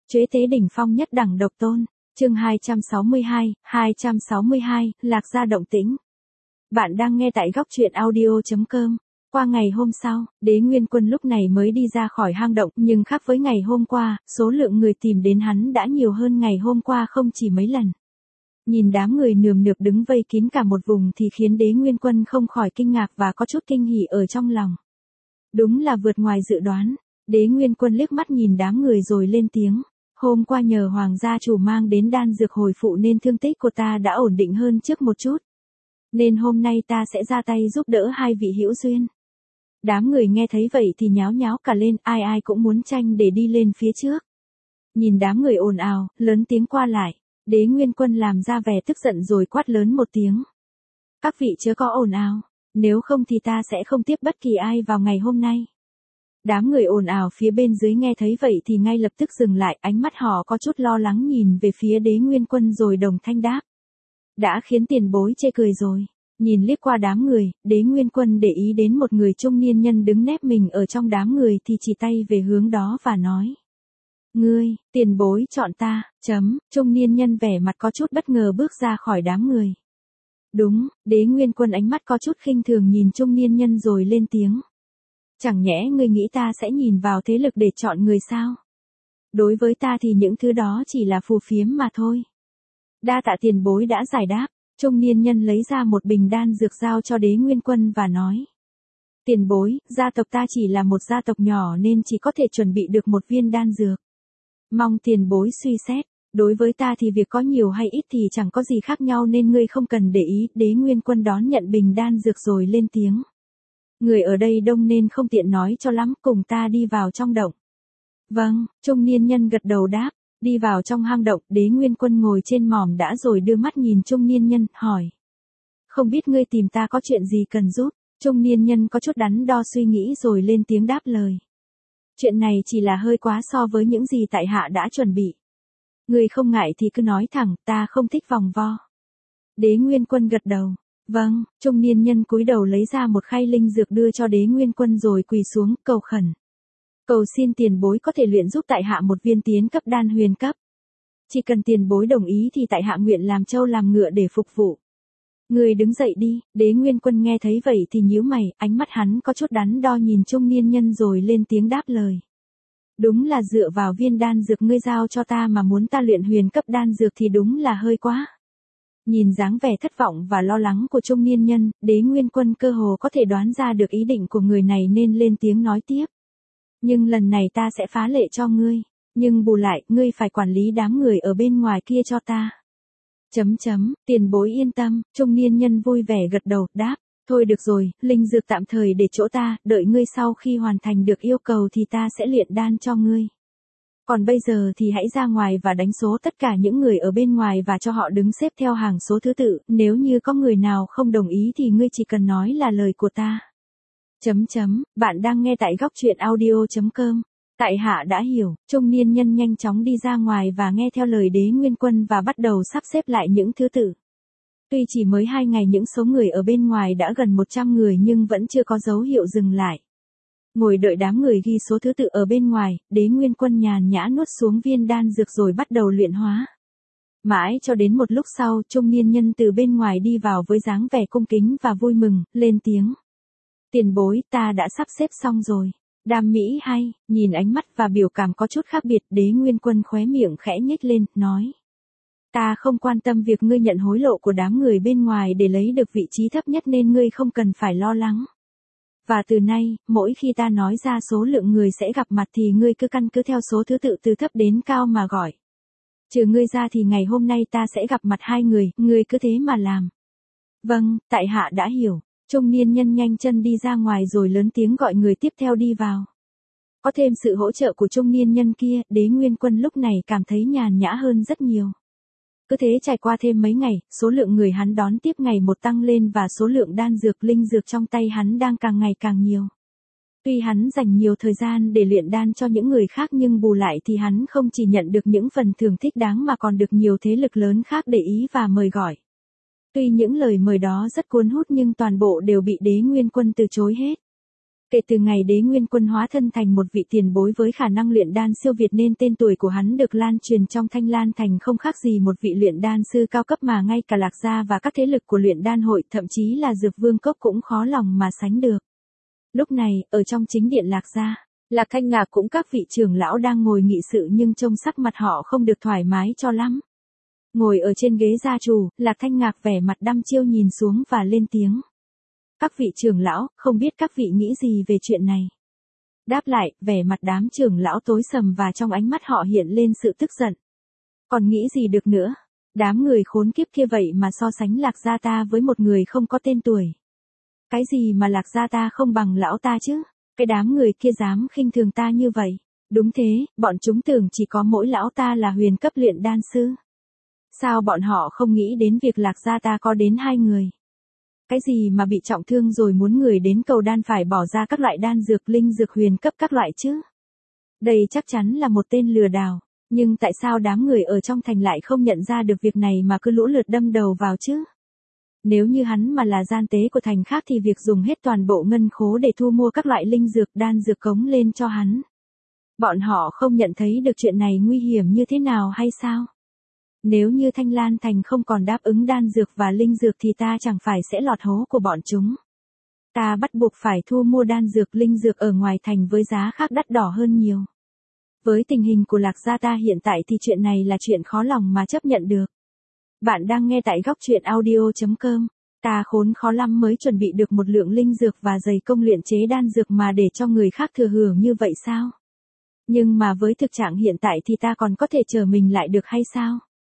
Chế tế đỉnh phong nhất đẳng độc tôn. Chương 262, Lạc Gia động tĩnh. Bạn đang nghe tại góc truyện audio.com. Qua ngày hôm sau, Đế Nguyên Quân lúc này mới đi ra khỏi hang động, nhưng khác với ngày hôm qua, số lượng người tìm đến hắn đã nhiều hơn ngày hôm qua không chỉ mấy lần. Nhìn đám người nườm nượp đứng vây kín cả một vùng thì khiến Đế Nguyên Quân không khỏi kinh ngạc và có chút kinh hỉ ở trong lòng. Đúng là vượt ngoài dự đoán. Đế Nguyên Quân liếc mắt nhìn đám người rồi lên tiếng. Hôm qua nhờ Hoàng gia chủ mang đến đan dược hồi phụ nên thương tích của ta đã ổn định hơn trước một chút. Nên hôm nay ta sẽ ra tay giúp đỡ hai vị hữu duyên. Đám người nghe thấy vậy thì nháo nháo cả lên, ai ai cũng muốn tranh để đi lên phía trước. Nhìn đám người ồn ào, lớn tiếng qua lại, Đế Nguyên Quân làm ra vẻ tức giận rồi quát lớn một tiếng. Các vị chớ có ồn ào, nếu không thì ta sẽ không tiếp bất kỳ ai vào ngày hôm nay. Đám người ồn ào phía bên dưới nghe thấy vậy thì ngay lập tức dừng lại, ánh mắt họ có chút lo lắng nhìn về phía Đế Nguyên Quân rồi đồng thanh đáp. Đã khiến tiền bối chê cười rồi. Nhìn liếc qua đám người, Đế Nguyên Quân để ý đến một người trung niên nhân đứng nép mình ở trong đám người thì chỉ tay về hướng đó và nói. Ngươi, tiền bối chọn ta, trung niên nhân vẻ mặt có chút bất ngờ bước ra khỏi đám người. Đúng, Đế Nguyên Quân ánh mắt có chút khinh thường nhìn trung niên nhân rồi lên tiếng. Chẳng nhẽ ngươi nghĩ ta sẽ nhìn vào thế lực để chọn người sao? Đối với ta thì những thứ đó chỉ là phù phiếm mà thôi. Đa tạ tiền bối đã giải đáp. Trung niên nhân lấy ra một bình đan dược giao cho Đế Nguyên Quân và nói. Tiền bối, gia tộc ta chỉ là một gia tộc nhỏ nên chỉ có thể chuẩn bị được một viên đan dược. Mong tiền bối suy xét, đối với ta thì việc có nhiều hay ít thì chẳng có gì khác nhau nên ngươi không cần để ý. Đế Nguyên Quân đón nhận bình đan dược rồi lên tiếng. Người ở đây đông nên không tiện nói cho lắm, cùng ta đi vào trong động. Vâng, trung niên nhân gật đầu đáp. Đi vào trong hang động, Đế Nguyên Quân ngồi trên mỏm đã rồi đưa mắt nhìn trung niên nhân, hỏi. Không biết ngươi tìm ta có chuyện gì cần giúp? Trung niên nhân có chút đắn đo suy nghĩ rồi lên tiếng đáp lời. Chuyện này chỉ là hơi quá so với những gì tại hạ đã chuẩn bị. Ngươi không ngại thì cứ nói thẳng, ta không thích vòng vo. Đế Nguyên Quân gật đầu. Vâng, trung niên nhân cúi đầu lấy ra một khay linh dược đưa cho Đế Nguyên Quân rồi quỳ xuống, cầu khẩn. Cầu xin tiền bối có thể luyện giúp tại hạ một viên tiến cấp đan huyền cấp. Chỉ cần tiền bối đồng ý thì tại hạ nguyện làm trâu làm ngựa để phục vụ. Người đứng dậy đi. Đế Nguyên Quân nghe thấy vậy thì nhíu mày, ánh mắt hắn có chút đắn đo nhìn trung niên nhân rồi lên tiếng đáp lời. Đúng là dựa vào viên đan dược ngươi giao cho ta mà muốn ta luyện huyền cấp đan dược thì đúng là hơi quá. Nhìn dáng vẻ thất vọng và lo lắng của trung niên nhân, Đế Nguyên Quân cơ hồ có thể đoán ra được ý định của người này nên lên tiếng nói tiếp. Nhưng lần này ta sẽ phá lệ cho ngươi, nhưng bù lại, ngươi phải quản lý đám người ở bên ngoài kia cho ta. Tiền bối yên tâm, trung niên nhân vui vẻ gật đầu, đáp, thôi được rồi, linh dược tạm thời để chỗ ta, đợi ngươi sau khi hoàn thành được yêu cầu thì ta sẽ luyện đan cho ngươi. Còn bây giờ thì hãy ra ngoài và đánh số tất cả những người ở bên ngoài và cho họ đứng xếp theo hàng số thứ tự, nếu như có người nào không đồng ý thì ngươi chỉ cần nói là lời của ta. Bạn đang nghe tại góc truyện audio.com. Tại hạ đã hiểu, trung niên nhân nhanh chóng đi ra ngoài và nghe theo lời Đế Nguyên Quân và bắt đầu sắp xếp lại những thứ tự. Tuy chỉ mới 2 ngày những số người ở bên ngoài đã gần 100 người nhưng vẫn chưa có dấu hiệu dừng lại. Ngồi đợi đám người ghi số thứ tự ở bên ngoài, Đế Nguyên Quân nhàn nhã nuốt xuống viên đan dược rồi bắt đầu luyện hóa. Mãi cho đến một lúc sau, trung niên nhân từ bên ngoài đi vào với dáng vẻ cung kính và vui mừng, lên tiếng. Tiền bối, ta đã sắp xếp xong rồi. Đam mỹ hay, nhìn ánh mắt và biểu cảm có chút khác biệt, Đế Nguyên Quân khóe miệng khẽ nhếch lên, nói. Ta không quan tâm việc ngươi nhận hối lộ của đám người bên ngoài để lấy được vị trí thấp nhất nên ngươi không cần phải lo lắng. Và từ nay, mỗi khi ta nói ra số lượng người sẽ gặp mặt thì ngươi cứ căn cứ theo số thứ tự từ thấp đến cao mà gọi. Trừ ngươi ra thì ngày hôm nay ta sẽ gặp mặt 2 người, ngươi cứ thế mà làm. Vâng, tại hạ đã hiểu. Trung niên nhân nhanh chân đi ra ngoài rồi lớn tiếng gọi người tiếp theo đi vào. Có thêm sự hỗ trợ của trung niên nhân kia, Đế Nguyên Quân lúc này cảm thấy nhàn nhã hơn rất nhiều. Cứ thế trải qua thêm mấy ngày, số lượng người hắn đón tiếp ngày một tăng lên và số lượng đan dược linh dược trong tay hắn đang càng ngày càng nhiều. Tuy hắn dành nhiều thời gian để luyện đan cho những người khác nhưng bù lại thì hắn không chỉ nhận được những phần thưởng thích đáng mà còn được nhiều thế lực lớn khác để ý và mời gọi. Tuy những lời mời đó rất cuốn hút nhưng toàn bộ đều bị Đế Nguyên Quân từ chối hết. Kể từ ngày Đế Nguyên Quân hóa thân thành một vị tiền bối với khả năng luyện đan siêu việt nên tên tuổi của hắn được lan truyền trong Thanh Lan Thành không khác gì một vị luyện đan sư cao cấp mà ngay cả Lạc Gia và các thế lực của luyện đan hội, thậm chí là Dược Vương Cốc cũng khó lòng mà sánh được. Lúc này, ở trong chính điện Lạc Gia, Lạc Thanh Ngạc cũng các vị trưởng lão đang ngồi nghị sự nhưng trông sắc mặt họ không được thoải mái cho lắm. Ngồi ở trên ghế gia chủ, Lạc Thanh Ngạc vẻ mặt đăm chiêu nhìn xuống và lên tiếng. Các vị trưởng lão, không biết các vị nghĩ gì về chuyện này? Đáp lại, vẻ mặt đám trưởng lão tối sầm và trong ánh mắt họ hiện lên sự tức giận. Còn nghĩ gì được nữa? Đám người khốn kiếp kia vậy mà so sánh Lạc Gia ta với một người không có tên tuổi. Cái gì mà Lạc Gia ta không bằng lão ta chứ? Cái đám người kia dám khinh thường ta như vậy. Đúng thế, bọn chúng tưởng chỉ có mỗi lão ta là huyền cấp luyện đan sư. Sao bọn họ không nghĩ đến việc Lạc Gia ta có đến 2 người? Cái gì mà bị trọng thương rồi muốn người đến cầu đan phải bỏ ra các loại đan dược linh dược huyền cấp các loại chứ? Đây chắc chắn là một tên lừa đảo. Nhưng tại sao đám người ở trong thành lại không nhận ra được việc này mà cứ lũ lượt đâm đầu vào chứ? Nếu như hắn mà là gian tế của thành khác thì việc dùng hết toàn bộ ngân khố để thu mua các loại linh dược đan dược cống lên cho hắn. Bọn họ không nhận thấy được chuyện này nguy hiểm như thế nào hay sao? Nếu như Thanh Lan Thành không còn đáp ứng đan dược và linh dược thì ta chẳng phải sẽ lọt hố của bọn chúng. Ta bắt buộc phải thu mua đan dược linh dược ở ngoài thành với giá khác đắt đỏ hơn nhiều. Với tình hình của Lạc Gia ta hiện tại thì chuyện này là chuyện khó lòng mà chấp nhận được. Bạn đang nghe tại góc truyện audio.com. Ta khốn khó lắm mới chuẩn bị được một lượng linh dược và dày công luyện chế đan dược mà để cho người khác thừa hưởng như vậy sao? Nhưng mà với thực trạng hiện tại thì ta còn có thể chờ mình lại được hay sao?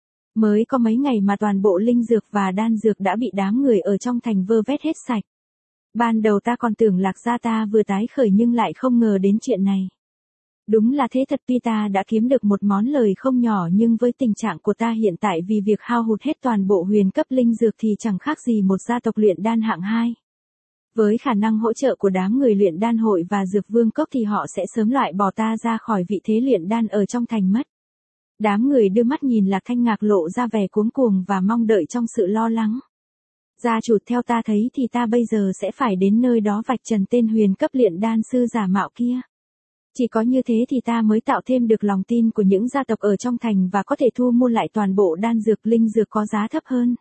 Mới có mấy ngày mà toàn bộ linh dược và đan dược đã bị đám người ở trong thành vơ vét hết sạch. Ban đầu ta còn tưởng Lạc Gia ta vừa tái khởi nhưng lại không ngờ đến chuyện này. Đúng là thế thật, tuy ta đã kiếm được một món lời không nhỏ nhưng với tình trạng của ta hiện tại vì việc hao hụt hết toàn bộ huyền cấp linh dược thì chẳng khác gì một gia tộc luyện đan hạng 2. Với khả năng hỗ trợ của đám người luyện đan hội và Dược Vương Cốc thì họ sẽ sớm loại bỏ ta ra khỏi vị thế luyện đan ở trong thành mất. Đám người đưa mắt nhìn Lạc Thanh Ngạc lộ ra vẻ cuống cuồng và mong đợi trong sự lo lắng. Gia chủ, theo ta thấy thì ta bây giờ sẽ phải đến nơi đó vạch trần tên huyền cấp luyện đan sư giả mạo kia. Chỉ có như thế thì ta mới tạo thêm được lòng tin của những gia tộc ở trong thành và có thể thu mua lại toàn bộ đan dược linh dược có giá thấp hơn.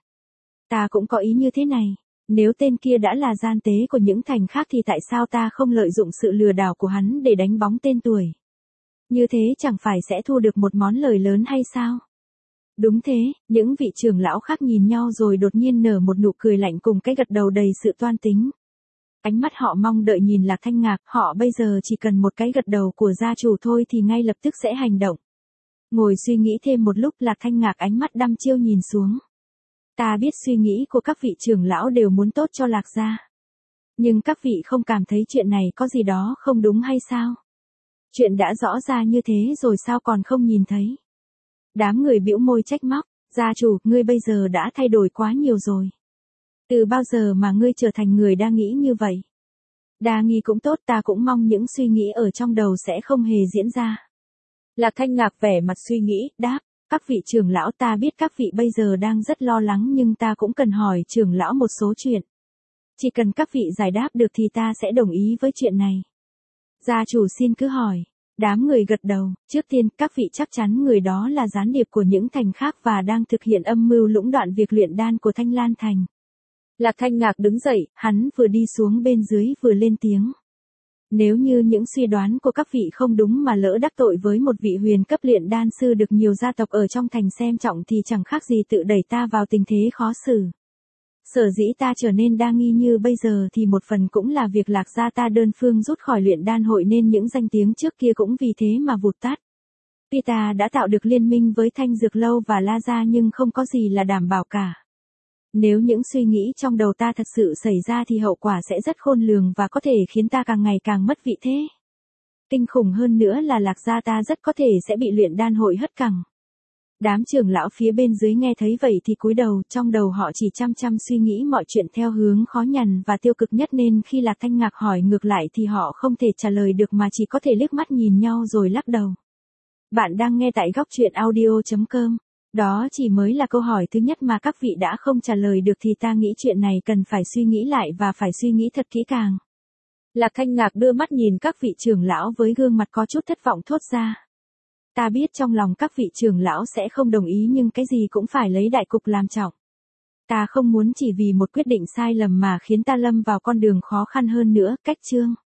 Ta cũng có ý như thế này, nếu tên kia đã là gian tế của những thành khác thì tại sao ta không lợi dụng sự lừa đảo của hắn để đánh bóng tên tuổi? Như thế chẳng phải sẽ thu được một món lời lớn hay sao? Đúng thế, những vị trưởng lão khác nhìn nhau rồi đột nhiên nở một nụ cười lạnh cùng cái gật đầu đầy sự toan tính. Ánh mắt họ mong đợi nhìn Lạc Thanh Ngạc, họ bây giờ chỉ cần một cái gật đầu của gia chủ thôi thì ngay lập tức sẽ hành động. Ngồi suy nghĩ thêm một lúc, Lạc Thanh Ngạc ánh mắt đăm chiêu nhìn xuống. Ta biết suy nghĩ của các vị trưởng lão đều muốn tốt cho Lạc Gia. Nhưng các vị không cảm thấy chuyện này có gì đó không đúng hay sao? Chuyện đã rõ ra như thế rồi sao còn không nhìn thấy? Đám người bĩu môi trách móc, gia chủ, ngươi bây giờ đã thay đổi quá nhiều rồi. Từ bao giờ mà ngươi trở thành người đa nghĩ như vậy? Đa nghi cũng tốt, ta cũng mong những suy nghĩ ở trong đầu sẽ không hề diễn ra. Lạc Thanh Ngạc vẻ mặt suy nghĩ, đáp, các vị trưởng lão, ta biết các vị bây giờ đang rất lo lắng nhưng ta cũng cần hỏi trưởng lão một số chuyện. Chỉ cần các vị giải đáp được thì ta sẽ đồng ý với chuyện này. Gia chủ xin cứ hỏi. Đám người gật đầu, trước tiên các vị chắc chắn người đó là gián điệp của những thành khác và đang thực hiện âm mưu lũng đoạn việc luyện đan của Thanh Lan Thành. Lạc Thanh Ngạc đứng dậy, hắn vừa đi xuống bên dưới vừa lên tiếng. Nếu như những suy đoán của các vị không đúng mà lỡ đắc tội với một vị huyền cấp luyện đan sư được nhiều gia tộc ở trong thành xem trọng thì chẳng khác gì tự đẩy ta vào tình thế khó xử. Sở dĩ ta trở nên đa nghi như bây giờ thì một phần cũng là việc Lạc Gia ta đơn phương rút khỏi luyện đan hội nên những danh tiếng trước kia cũng vì thế mà vụt tắt. Tuy ta đã tạo được liên minh với Thanh Dược Lâu và La Gia nhưng không có gì là đảm bảo cả. Nếu những suy nghĩ trong đầu ta thật sự xảy ra thì hậu quả sẽ rất khôn lường và có thể khiến ta càng ngày càng mất vị thế. Kinh khủng hơn nữa là Lạc Gia ta rất có thể sẽ bị luyện đan hội hất cẳng. Đám trưởng lão phía bên dưới nghe thấy vậy thì cúi đầu, trong đầu họ chỉ chăm chăm suy nghĩ mọi chuyện theo hướng khó nhằn và tiêu cực nhất nên khi Lạc Thanh Ngạc hỏi ngược lại thì họ không thể trả lời được mà chỉ có thể liếc mắt nhìn nhau rồi lắc đầu. Bạn đang nghe tại góc truyện audio.com. Đó chỉ mới là câu hỏi thứ nhất mà các vị đã không trả lời được thì ta nghĩ chuyện này cần phải suy nghĩ lại và phải suy nghĩ thật kỹ càng. Lạc Thanh Ngạc đưa mắt nhìn các vị trưởng lão với gương mặt có chút thất vọng thốt ra. Ta biết trong lòng các vị trưởng lão sẽ không đồng ý nhưng cái gì cũng phải lấy đại cục làm trọng. Ta không muốn chỉ vì một quyết định sai lầm mà khiến ta lâm vào con đường khó khăn hơn nữa. Cách chương.